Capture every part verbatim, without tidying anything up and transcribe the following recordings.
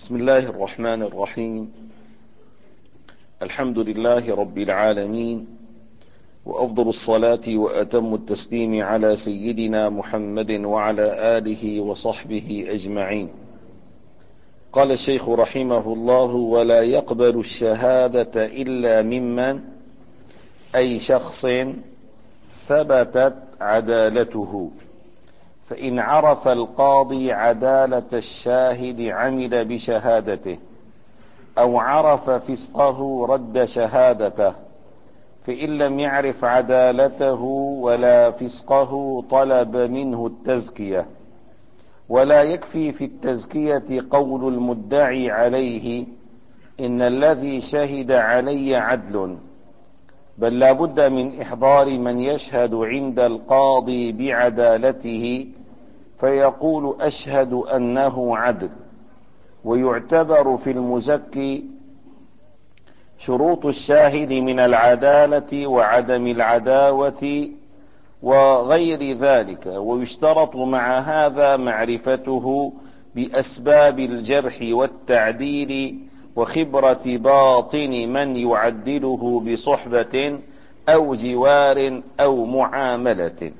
بسم الله الرحمن الرحيم. الحمد لله رب العالمين، وأفضل الصلاة وأتم التسليم على سيدنا محمد وعلى آله وصحبه أجمعين. قال الشيخ رحمه الله: ولا يقبل الشهادة إلا ممن أي شخص ثبتت عدالته، فإن عرف القاضي عدالة الشاهد عمل بشهادته، أو عرف فسقه رد شهادته، فإن لم يعرف عدالته ولا فسقه طلب منه التزكية. ولا يكفي في التزكية قول المدعي عليه إن الذي شهد علي عدل، بل لا بد من إحضار من يشهد عند القاضي بعدالته فيقول أشهد أنه عدل. ويعتبر في المزكي شروط الشاهد من العدالة وعدم العداوة وغير ذلك، ويشترط مع هذا معرفته بأسباب الجرح والتعديل وخبرة باطن من يعدله بصحبة أو جوار أو معاملة.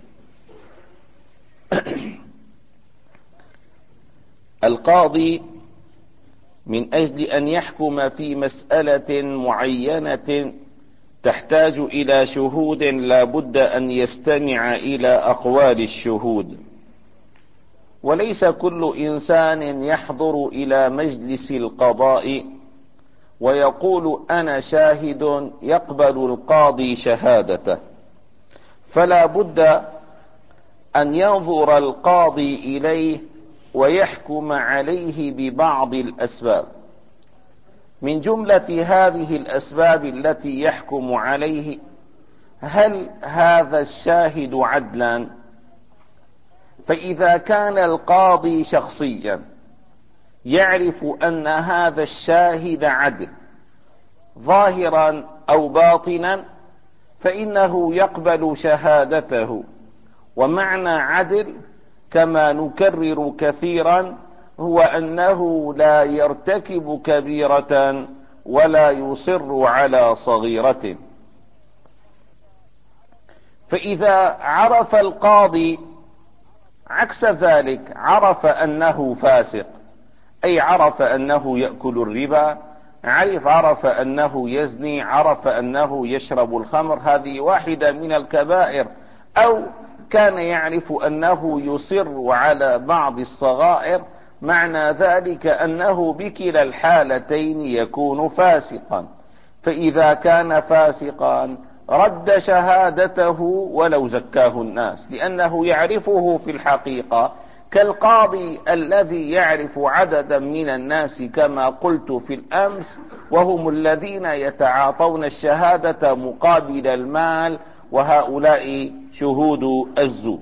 القاضي من أجل أن يحكم في مسألة معينة تحتاج إلى شهود لا بد أن يستمع إلى أقوال الشهود، وليس كل إنسان يحضر إلى مجلس القضاء ويقول أنا شاهد يقبل القاضي شهادته، فلا بد أن ينظر القاضي إليه ويحكم عليه ببعض الأسباب. من جملة هذه الأسباب التي يحكم عليه: هل هذا الشاهد عدلا؟ فإذا كان القاضي شخصيا يعرف أن هذا الشاهد عدل ظاهرا أو باطنا فإنه يقبل شهادته. ومعنى عدل كما نكرر كثيرا هو أنه لا يرتكب كبيرة ولا يصر على صغيرة. فإذا عرف القاضي عكس ذلك، عرف أنه فاسق، أي عرف أنه يأكل الربا، عرف عرف أنه يزني، عرف أنه يشرب الخمر، هذه واحدة من الكبائر، أو كان يعرف أنه يصر على بعض الصغائر، معنى ذلك أنه بكلا الحالتين يكون فاسقا. فإذا كان فاسقا رد شهادته ولو زكاه الناس، لأنه يعرفه في الحقيقة، كالقاضي الذي يعرف عددا من الناس كما قلت في الأمس، وهم الذين يتعاطون الشهادة مقابل المال، وهؤلاء شهود الزور.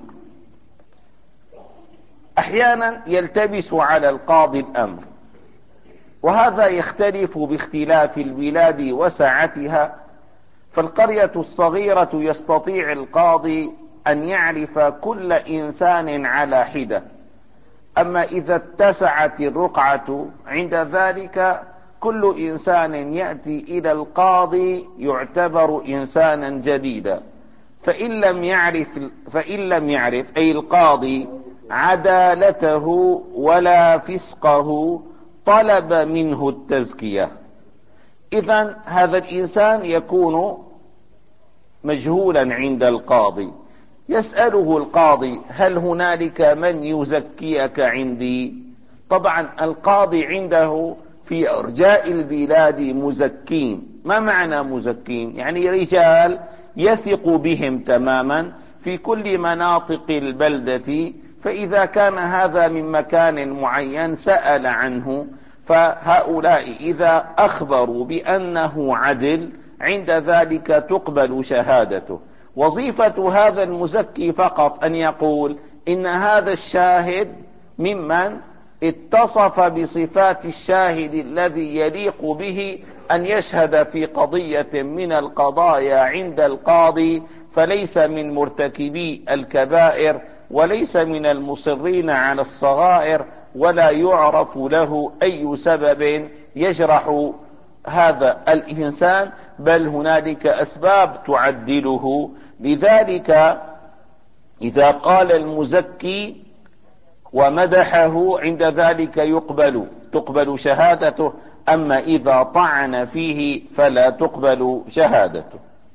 أحيانا يلتبس على القاضي الأمر، وهذا يختلف باختلاف البلاد وسعتها. فالقرية الصغيرة يستطيع القاضي أن يعرف كل إنسان على حدة، أما إذا اتسعت الرقعة عند ذلك كل إنسان يأتي إلى القاضي يعتبر إنسانا جديدا. فإن لم يعرف فإن لم يعرف أي القاضي عدالته ولا فسقه طلب منه التزكية. إذن هذا الإنسان يكون مجهولا عند القاضي، يسأله القاضي: هل هنالك من يزكيك عندي؟ طبعا القاضي عنده في أرجاء البلاد مزكين. ما معنى مزكين؟ يعني رجال يثق بهم تماما في كل مناطق البلدة، فإذا كان هذا من مكان معين سأل عنه، فهؤلاء إذا أخبروا بأنه عدل عند ذلك تقبل شهادته. وظيفة هذا المزكي فقط أن يقول إن هذا الشاهد ممن اتصف بصفات الشاهد الذي يليق به أن يشهد في قضية من القضايا عند القاضي، فليس من مرتكبي الكبائر وليس من المصرين على الصغائر، ولا يعرف له أي سبب يجرح هذا الإنسان، بل هنالك أسباب تعدله. لذلك إذا قال المزكي ومدحه عند ذلك يقبل تقبل شهادته، أما إذا طعن فيه فلا تقبل شهادته.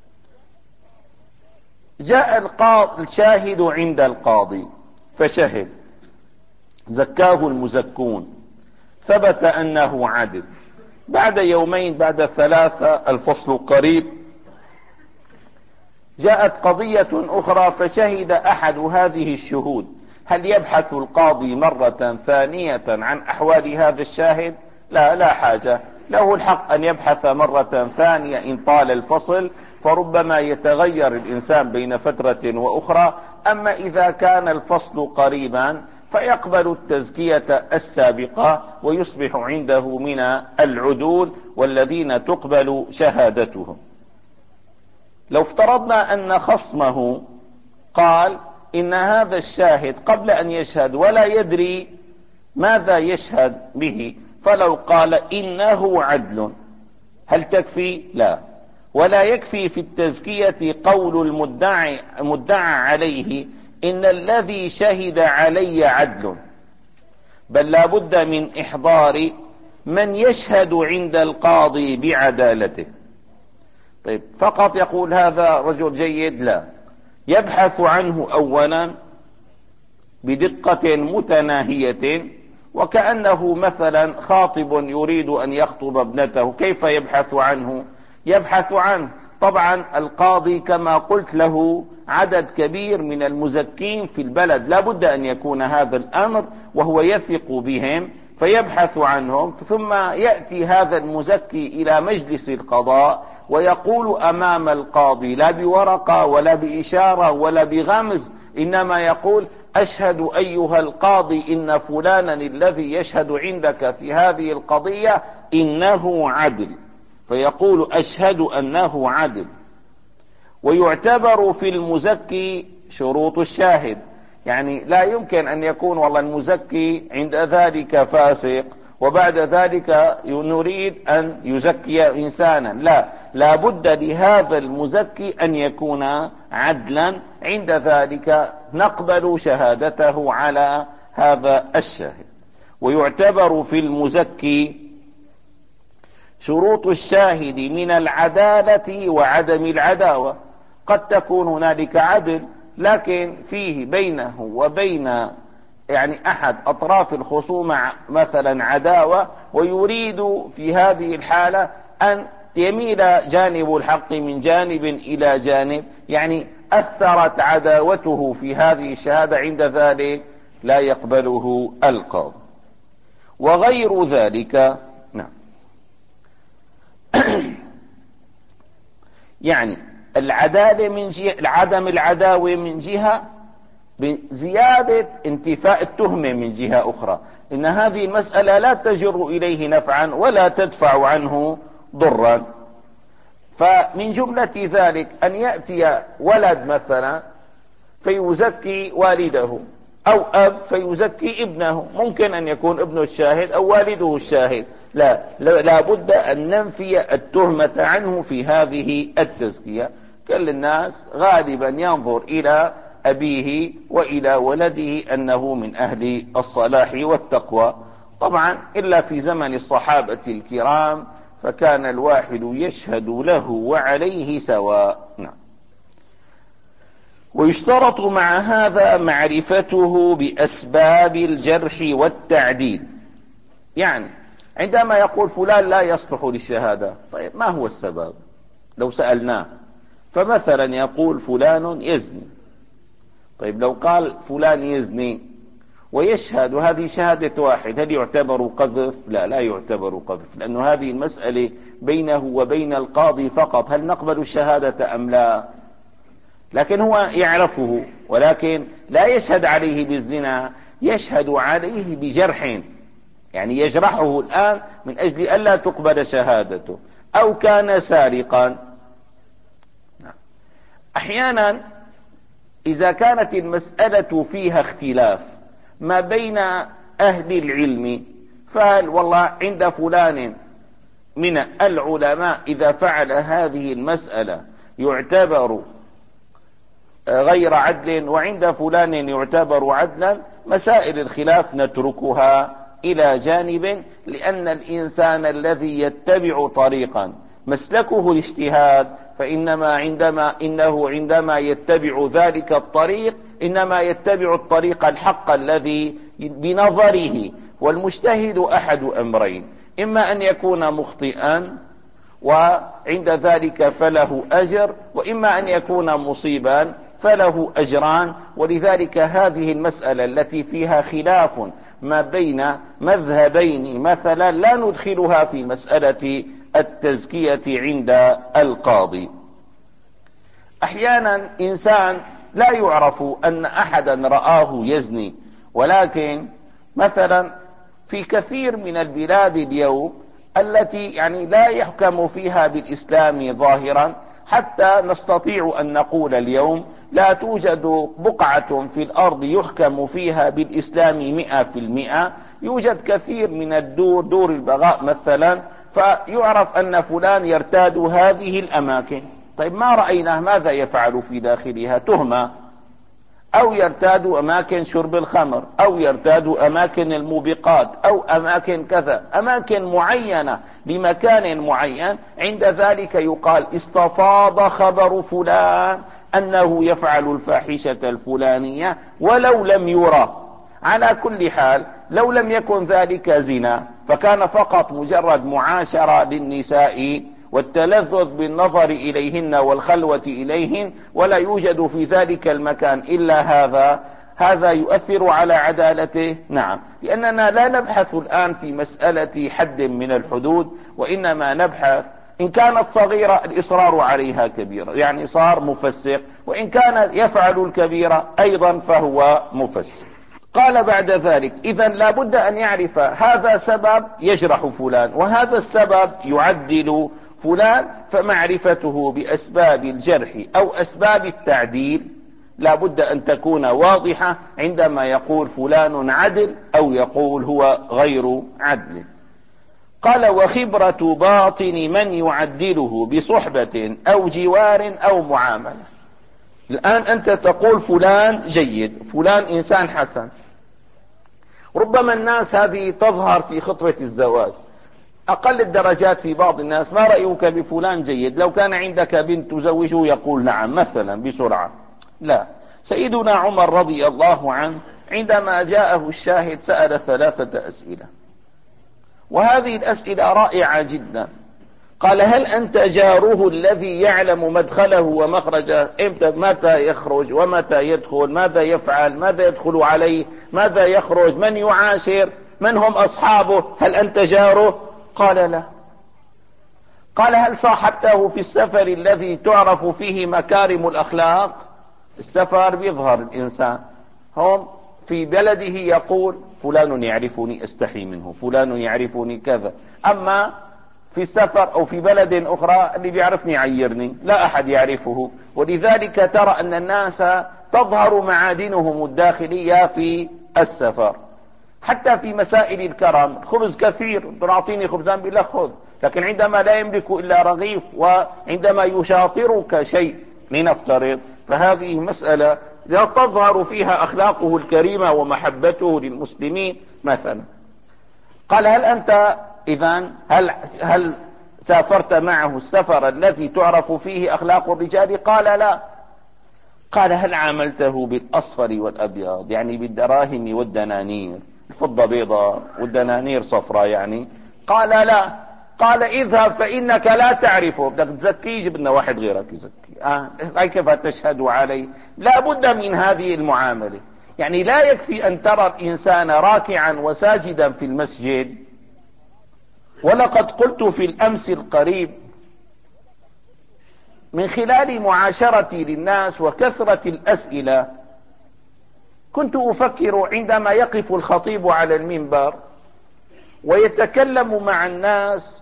جاء القاضي الشاهد عند القاضي فشهد، زكاه المزكون، ثبت أنه عدل. بعد يومين بعد ثلاثة، الفصل قريب، جاءت قضية أخرى فشهد أحد هذه الشهود. هل يبحث القاضي مرة ثانية عن أحوال هذا الشاهد؟ لا لا حاجة له، الحق أن يبحث مرة ثانية إن طال الفصل، فربما يتغير الإنسان بين فترة وأخرى. أما إذا كان الفصل قريبا فيقبل التزكية السابقة ويصبح عنده من العدول والذين تقبل شهادتهم. لو افترضنا أن خصمه قال إن هذا الشاهد قبل أن يشهد ولا يدري ماذا يشهد به، فلو قال إنه عدل، هل تكفي؟ لا، ولا يكفي في التزكية قول المدعي مدعى عليه إن الذي شهد علي عدل، بل لا بد من إحضار من يشهد عند القاضي بعدالته. طيب فقط يقول هذا رجل جيد؟ لا، يبحث عنه أولا بدقة متناهية، وكأنه مثلا خاطب يريد أن يخطب ابنته، كيف يبحث عنه؟ يبحث عنه طبعا القاضي كما قلت له عدد كبير من المزكين في البلد، لا بد أن يكون هذا الأمر وهو يثق بهم، فيبحث عنهم. ثم يأتي هذا المزكي إلى مجلس القضاء ويقول أمام القاضي، لا بورقة ولا بإشارة ولا بغمز، إنما يقول: أشهد أيها القاضي إن فلانا الذي يشهد عندك في هذه القضية إنه عدل. فيقول: أشهد أنه عدل. ويعتبر في المزكي شروط الشاهد، يعني لا يمكن أن يكون والله المزكي عند ذلك فاسق وبعد ذلك نريد أن يزكي إنسانا، لا، لا بد لهذا المزكي أن يكون عدلا، عند ذلك نقبل شهادته على هذا الشاهد. ويعتبر في المزكي شروط الشاهد من العدالة وعدم العداوة. قد تكون هنالك عدل لكن فيه بينه وبين يعني أحد أطراف الخصومة مثلا عداوة، ويريد في هذه الحالة أن يميل جانب الحق من جانب إلى جانب، يعني أثرت عداوته في هذه الشهادة، عند ذلك لا يقبله القاضي. وغير ذلك، نعم يعني العدالة من جهة، عدم العداوة من جهة، بزيادة انتفاء التهمة من جهة أخرى، إن هذه المسألة لا تجر إليه نفعا ولا تدفع عنه ضرا. فمن جملة ذلك أن يأتي ولد مثلا فيزكي والده، أو أب فيزكي ابنه، ممكن أن يكون ابنه الشاهد أو والده الشاهد، لا لا بد أن ننفي التهمة عنه في هذه التزكية. كل الناس غالبا ينظر إلى أبيه وإلى ولده أنه من أهل الصلاح والتقوى، طبعا إلا في زمن الصحابة الكرام فكان الواحد يشهد له وعليه سواء. نعم. ويشترط مع هذا معرفته بأسباب الجرح والتعديل، يعني عندما يقول فلان لا يصلح للشهادة، طيب ما هو السبب؟ لو سألناه، فمثلا يقول فلان يزني، طيب لو قال فلان يزني ويشهد وهذه شهادة واحد، هل يعتبر قذف؟ لا لا يعتبر قذف، لأن هذه المسألة بينه وبين القاضي فقط، هل نقبل الشهادة أم لا؟ لكن هو يعرفه ولكن لا يشهد عليه بالزنا، يشهد عليه بجرح، يعني يجرحه الآن من أجل ألا تقبل شهادته. أو كان سارقا. أحيانا إذا كانت المسألة فيها اختلاف ما بين أهل العلم، فهل والله عند فلان من العلماء إذا فعل هذه المسألة يعتبر غير عدل، وعند فلان يعتبر عدلا؟ مسائل الخلاف نتركها إلى جانب، لأن الإنسان الذي يتبع طريقا مسلكه الاجتهاد فإنما عندما إنه عندما يتبع ذلك الطريق إنما يتبع الطريق الحق الذي بنظره. والمجتهد أحد أمرين: إما أن يكون مخطئا وعند ذلك فله أجر، وإما أن يكون مصيبا فله أجران. ولذلك هذه المسألة التي فيها خلاف ما بين مذهبين مثلا لا ندخلها في مسألة التزكية عند القاضي. أحيانا إنسان لا يعرف أن أحدا رآه يزني، ولكن مثلا في كثير من البلاد اليوم التي يعني لا يحكم فيها بالإسلام ظاهرا، حتى نستطيع أن نقول اليوم لا توجد بقعة في الأرض يحكم فيها بالإسلام مئة في المئة. يوجد كثير من الدور، دور البغاء مثلا، فيعرف أن فلان يرتاد هذه الأماكن. طيب ما رأيناه ماذا يفعل في داخلها؟ تهمة. أو يرتاد أماكن شرب الخمر، أو يرتاد أماكن الموبقات، أو أماكن كذا، أماكن معينة لمكان معين. عند ذلك يقال استفاض خبر فلان أنه يفعل الفاحشة الفلانية ولو لم يرى. على كل حال لو لم يكن ذلك زنا فكان فقط مجرد معاشرة للنساء والتلذذ بالنظر إليهن والخلوة إليهن، ولا يوجد في ذلك المكان إلا هذا، هذا يؤثر على عدالته؟ نعم، لأننا لا نبحث الآن في مسألة حد من الحدود، وإنما نبحث إن كانت صغيرة الإصرار عليها كبيرة، يعني صار مفسق، وإن كان يفعل الكبيرة أيضا فهو مفسق. قال بعد ذلك: إذن لا بد أن يعرف هذا سبب يجرح فلان، وهذا السبب يعدل فلان، فمعرفته بأسباب الجرح أو أسباب التعديل لا بد أن تكون واضحة عندما يقول فلان عدل أو يقول هو غير عدل. قال: وخبرة باطن من يعدله بصحبة أو جوار أو معاملة. الآن أنت تقول فلان جيد، فلان إنسان حسن. ربما الناس هذه تظهر في خطبة الزواج، أقل الدرجات في بعض الناس: ما رأيك بفلان جيد؟ لو كان عندك بنت تزوجه يقول نعم مثلا بسرعة. لا، سيدنا عمر رضي الله عنه عندما جاءه الشاهد سأل ثلاثة أسئلة، وهذه الأسئلة رائعة جدا. قال: هل أنت جاره الذي يعلم مدخله ومخرجه؟ إمتى متى يخرج ومتى يدخل، ماذا يفعل، ماذا يدخل عليه، ماذا يخرج، من يعاشر، من هم أصحابه؟ هل أنت جاره؟ قال: لا. قال: هل صاحبته في السفر الذي تعرف فيه مكارم الأخلاق؟ السفر بيظهر الإنسان، هم في بلده يقول فلان يعرفني أستحي منه، فلان يعرفني كذا. أما في السفر أو في بلد أخرى اللي بيعرفني يعيرني، لا أحد يعرفه. ولذلك ترى أن الناس تظهر معادنهم الداخلية في السفر. حتى في مسائل الكرم، خبز كثير، تعطيني خبزان بلا خذ، لكن عندما لا يملك إلا رغيف، وعندما يشاطرك شيء لنفترض، فهذه مسألة لا تظهر فيها أخلاقه الكريمة ومحبته للمسلمين مثلا. قال: هل أنت إذن هل, هل سافرت معه السفر الذي تعرف فيه أخلاق الرجال؟ قال: لا. قال: هل عاملته بالأصفر والأبيض، يعني بالدراهم والدنانير، الفضة بيضاء والدنانير صفراء يعني؟ قال: لا. قال: اذهب فإنك لا تعرفه، بدك تزكيه جبنا واحد غيرك يزكي. آه كيف تشهد عليه؟ لا بد من هذه المعاملة. يعني لا يكفي أن ترى الإنسان راكعا وساجدا في المسجد. ولقد قلت في الأمس القريب من خلال معاشرتي للناس وكثرة الأسئلة، كنت أفكر عندما يقف الخطيب على المنبر ويتكلم مع الناس،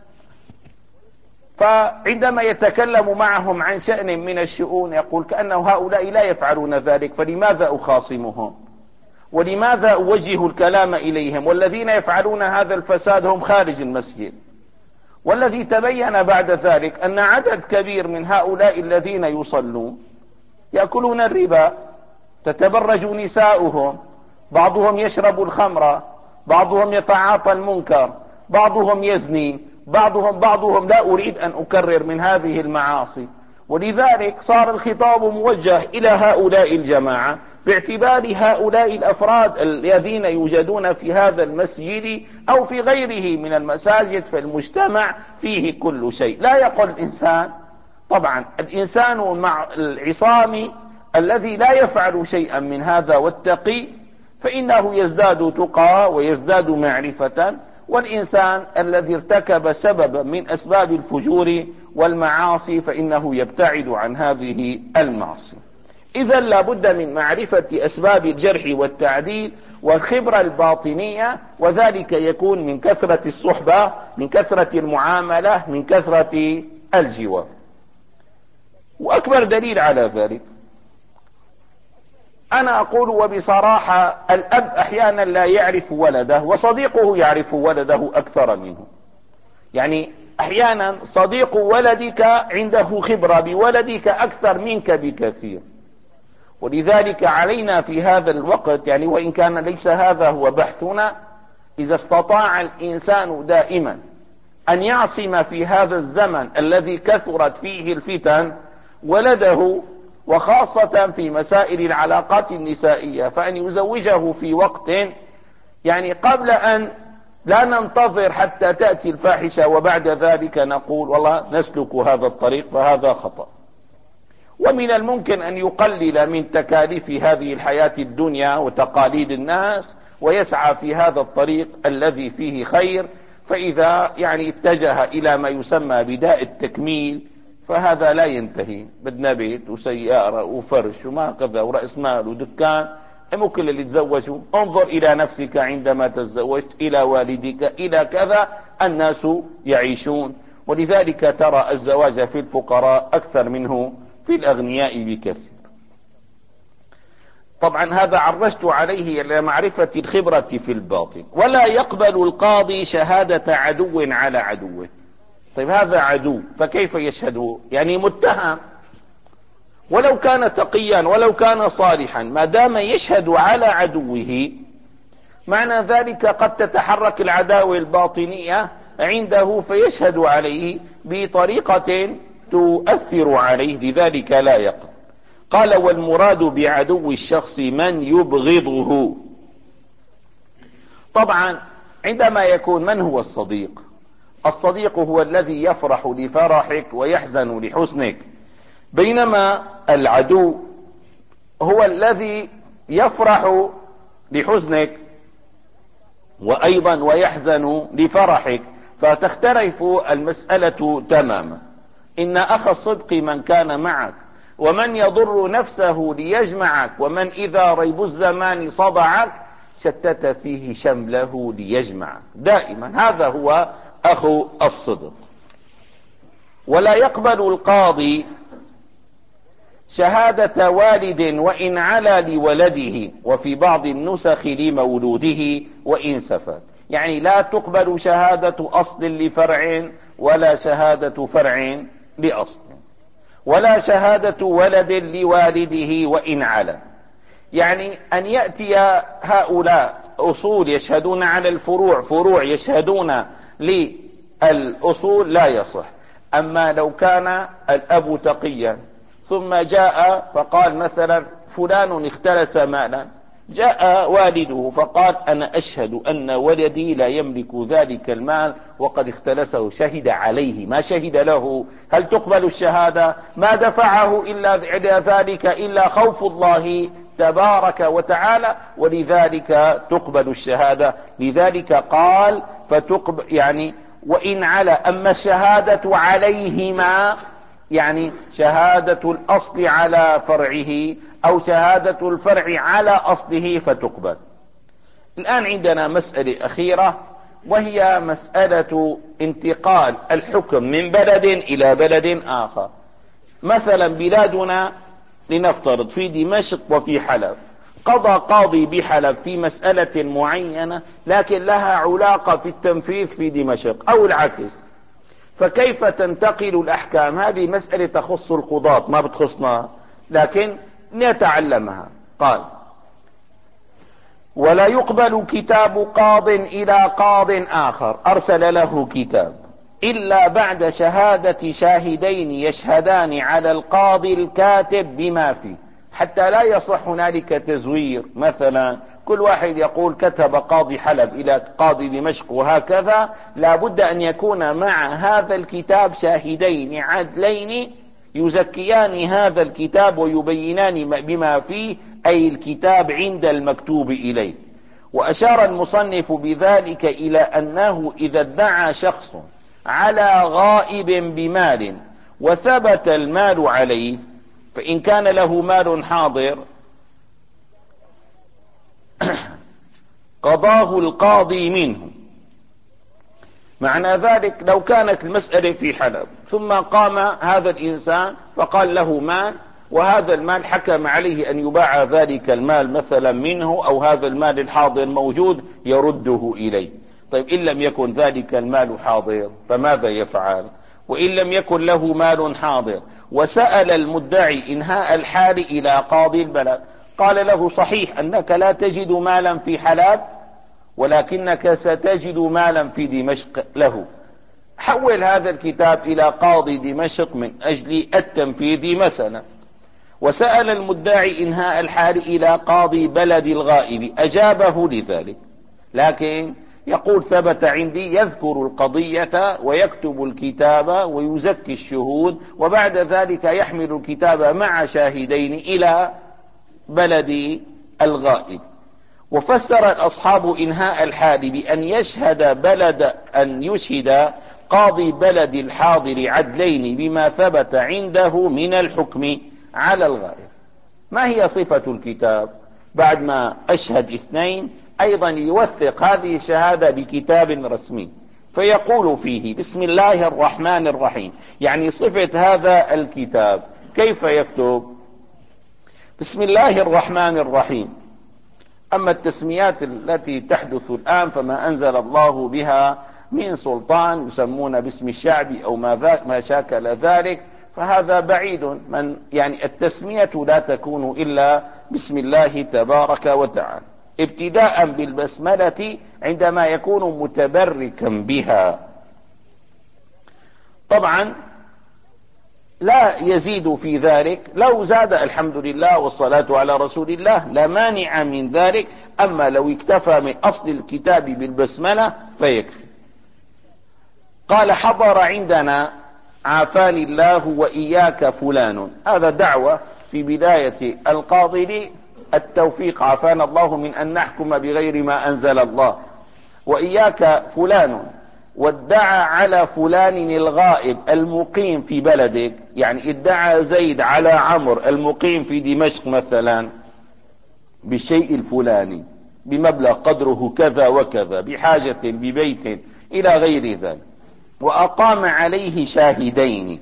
فعندما يتكلم معهم عن شأن من الشؤون يقول كأنه هؤلاء لا يفعلون ذلك، فلماذا أخاصمهم؟ ولماذا أوجه الكلام إليهم؟ والذين يفعلون هذا الفساد هم خارج المسجد. والذي تبين بعد ذلك أن عدد كبير من هؤلاء الذين يصلون يأكلون الربا، تتبرج نساؤهم، بعضهم يشرب الخمر، بعضهم يتعاطى المنكر، بعضهم يزني، بعضهم بعضهم لا أريد أن أكرر من هذه المعاصي. ولذلك صار الخطاب موجه إلى هؤلاء الجماعة باعتبار هؤلاء الأفراد الذين يوجدون في هذا المسجد أو في غيره من المساجد، في المجتمع فيه كل شيء. لا يقول الإنسان، طبعا الإنسان مع العصام الذي لا يفعل شيئا من هذا والتقي فإنه يزداد تقى ويزداد معرفة، والإنسان الذي ارتكب سبب من أسباب الفجور والمعاصي فإنه يبتعد عن هذه المعاصي. إذا لابد من معرفة أسباب الجرح والتعديل والخبرة الباطنية، وذلك يكون من كثرة الصحبة، من كثرة المعاملة، من كثرة الجوار. وأكبر دليل على ذلك أنا أقول وبصراحة، الأب أحيانا لا يعرف ولده وصديقه يعرف ولده أكثر منه. يعني أحيانا صديق ولدك عنده خبرة بولدك أكثر منك بكثير. ولذلك علينا في هذا الوقت، يعني وإن كان ليس هذا هو بحثنا، إذا استطاع الإنسان دائما أن يعصم في هذا الزمن الذي كثرت فيه الفتن ولده، وخاصة في مسائل العلاقات النسائية، فأن يزوجه في وقت يعني قبل أن لا ننتظر حتى تأتي الفاحشة وبعد ذلك نقول والله نسلك هذا الطريق فهذا خطأ. ومن الممكن أن يقلل من تكاليف هذه الحياة الدنيا وتقاليد الناس ويسعى في هذا الطريق الذي فيه خير، فإذا يعني اتجه إلى ما يسمى بداء التكميل فهذا لا ينتهي. بدنا بيت وسيارة وفرش وما كذا ورأس مال ودكان، مو كل اللي تزوجوا. انظر إلى نفسك عندما تزوجت، إلى والدك، إلى كذا. الناس يعيشون، ولذلك ترى الزواج في الفقراء أكثر منه في الأغنياء بكثير. طبعا هذا عرجت عليه إلى معرفة الخبرة في الباطن. ولا يقبل القاضي شهادة عدو على عدوه. طيب هذا عدو فكيف يشهد؟ يعني متهم، ولو كان تقيا ولو كان صالحا، ما دام يشهد على عدوه معنى ذلك قد تتحرك العداوة الباطنية عنده فيشهد عليه بطريقة تؤثر عليه، لذلك لا يقبل. قال والمراد بعدو الشخص من يبغضه. طبعا عندما يكون، من هو الصديق؟ الصديق هو الذي يفرح لفرحك ويحزن لحزنك، بينما العدو هو الذي يفرح لحزنك وأيضا ويحزن لفرحك، فتختلف المسألة تماما. إن أخ الصدق من كان معك، ومن يضر نفسه ليجمعك، ومن إذا ريب الزمان صدعك شتت فيه شمله ليجمعك. دائما هذا هو أخو الصدق. ولا يقبل القاضي شهادة والد وإن علا لولده، وفي بعض النسخ لمولوده وإن سفل. يعني لا تقبل شهادة أصل لفرع، ولا شهادة فرع لأصل، ولا شهادة ولد لوالده وإن علا. يعني أن يأتي هؤلاء أصول يشهدون على الفروع، فروع يشهدون للأصول، لا يصح. أما لو كان الأب تقيا ثم جاء فقال مثلا فلان اختلس مالا، جاء والده فقال أنا أشهد أن ولدي لا يملك ذلك المال وقد اختلسه، شهد عليه ما شهد له، هل تقبل الشهادة؟ ما دفعه إلا إلى ذلك إلا خوف الله تبارك وتعالى، ولذلك تقبل الشهادة. لذلك قال فتقبل يعني وإن علا. أما الشهادة عليهما يعني شهادة الأصل على فرعه أو شهادة الفرع على أصله فتقبل. الآن عندنا مسألة أخيرة، وهي مسألة انتقال الحكم من بلد إلى بلد آخر. مثلا بلادنا لنفترض في دمشق وفي حلب، قضى قاضي بحلب في مسألة معينة لكن لها علاقة في التنفيذ في دمشق أو العكس، فكيف تنتقل الأحكام؟ هذه مسألة تخص القضاة ما بتخصنا، لكن نتعلمها. قال: ولا يقبل كتاب قاض إلى قاض آخر أرسل له كتاب إلا بعد شهادة شاهدين يشهدان على القاضي الكاتب بما فيه، حتى لا يصح هنالك تزوير. مثلا كل واحد يقول كتب قاضي حلب إلى قاضي دمشق وهكذا، لا بد أن يكون مع هذا الكتاب شاهدين عدلين يزكيان هذا الكتاب ويبينان بما فيه، أي الكتاب عند المكتوب إليه. وأشار المصنف بذلك إلى أنه إذا ادعى شخص على غائب بمال وثبت المال عليه، فإن كان له مال حاضر قضاه القاضي منه. معنى ذلك لو كانت المسألة في حلب ثم قام هذا الإنسان فقال له مال، وهذا المال حكم عليه أن يباع ذلك المال مثلا منه، أو هذا المال الحاضر موجود يرده إليه. طيب إن لم يكن ذلك المال حاضر فماذا يفعل؟ وإن لم يكن له مال حاضر وسأل المدعي إنهاء الحال إلى قاضي البلد، قال له صحيح أنك لا تجد مالا في حلب ولكنك ستجد مالا في دمشق له، حول هذا الكتاب إلى قاضي دمشق من أجل التنفيذ مثلا. وسأل المدعي إنهاء الحال إلى قاضي بلد الغائب، أجابه لذلك، لكن يقول ثبت عندي، يذكر القضية ويكتب الكتاب ويزكي الشهود، وبعد ذلك يحمل الكتاب مع شاهدين إلى بلد الغائب. وفسر الأصحاب إنهاء الحال بأن يشهد بلد أن يشهد قاضي بلد الحاضر عدلين بما ثبت عنده من الحكم على الغائب. ما هي صفة الكتاب؟ بعد ما أشهد اثنين أيضا يوثق هذه الشهادة بكتاب رسمي، فيقول فيه بسم الله الرحمن الرحيم، يعني صفة هذا الكتاب كيف يكتب؟ بسم الله الرحمن الرحيم. أما التسميات التي تحدث الآن فما أنزل الله بها من سلطان، يسمون باسم الشعب أو ما, ما شاكل ذلك، فهذا بعيد. من يعني التسمية لا تكون إلا بسم الله تبارك وتعالى، ابتداء بالبسملة عندما يكون متبركا بها. طبعا لا يزيد في ذلك، لو زاد الحمد لله والصلاة على رسول الله لا مانع من ذلك، أما لو اكتفى من أصل الكتاب بالبسملة فيكفي. قال: حضر عندنا عافاني الله وإياك فلان. هذا دعوة في بداية القاضي التوفيق، عافانا الله من أن نحكم بغير ما أنزل الله، وإياك فلان، وادعى على فلان الغائب المقيم في بلدك، يعني ادعى زيد على عمرو المقيم في دمشق مثلا بالشيء الفلاني بمبلغ قدره كذا وكذا، بحاجة ببيت إلى غير ذلك، وأقام عليه شاهدين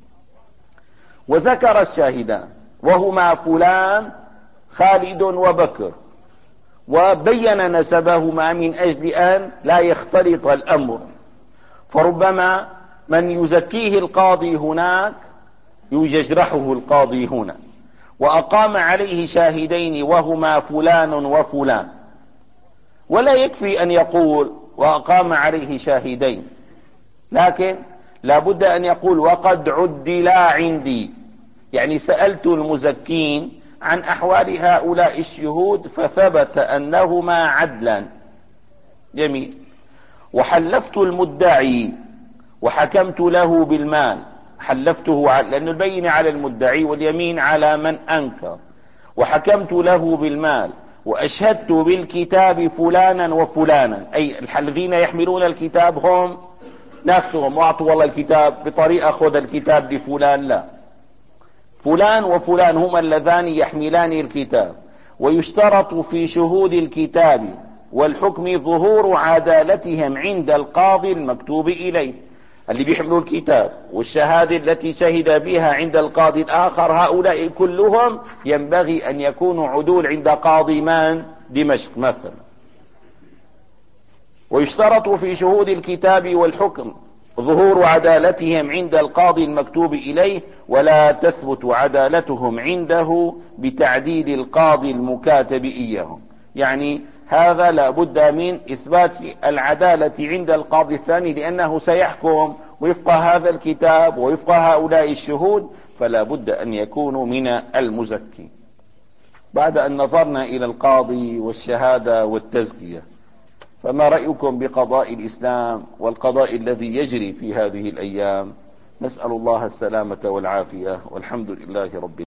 وذكر الشاهدان وهما فلان خالد وبكر، وبين نسبهما من أجل أن لا يختلط الأمر، فربما من يزكيه القاضي هناك يجرحه القاضي هنا. وأقام عليه شاهدين وهما فلان وفلان، ولا يكفي أن يقول وأقام عليه شاهدين، لكن لا بد أن يقول وقد عدلا عندي، يعني سألت المزكين عن أحوال هؤلاء الشهود فثبت أنهما عدلا. جميل. وحلفت المدعي وحكمت له بالمال، حلفته على لأن البينة على المدعي واليمين على من أنكر، وحكمت له بالمال، وأشهدت بالكتاب فلانا وفلانا، أي الذين يحملون الكتاب هم نفسهم، واعطوا والله الكتاب بطريقة خذ الكتاب لفلان، لا، فلان وفلان هما اللذان يحملان الكتاب. ويشترط في شهود الكتاب والحكم ظهور عدالتهم عند القاضي المكتوب إليه، اللي بيحملوا الكتاب والشهادة التي شهد بها عند القاضي الآخر، هؤلاء كلهم ينبغي أن يكونوا عدول عند قاضي مان دمشق مثلا. ويشترط في شهود الكتاب والحكم ظهور عدالتهم عند القاضي المكتوب إليه، ولا تثبت عدالتهم عنده بتعديل القاضي المكاتب إياهم. يعني هذا لا بد من إثبات العدالة عند القاضي الثاني، لأنه سيحكم وفق هذا الكتاب ووفق هؤلاء الشهود، فلا بد أن يكونوا من المزكي. بعد أن نظرنا إلى القاضي والشهادة والتزكية، فما رأيكم بقضاء الإسلام والقضاء الذي يجري في هذه الأيام؟ نسأل الله السلامة والعافية، والحمد لله رب العالمين.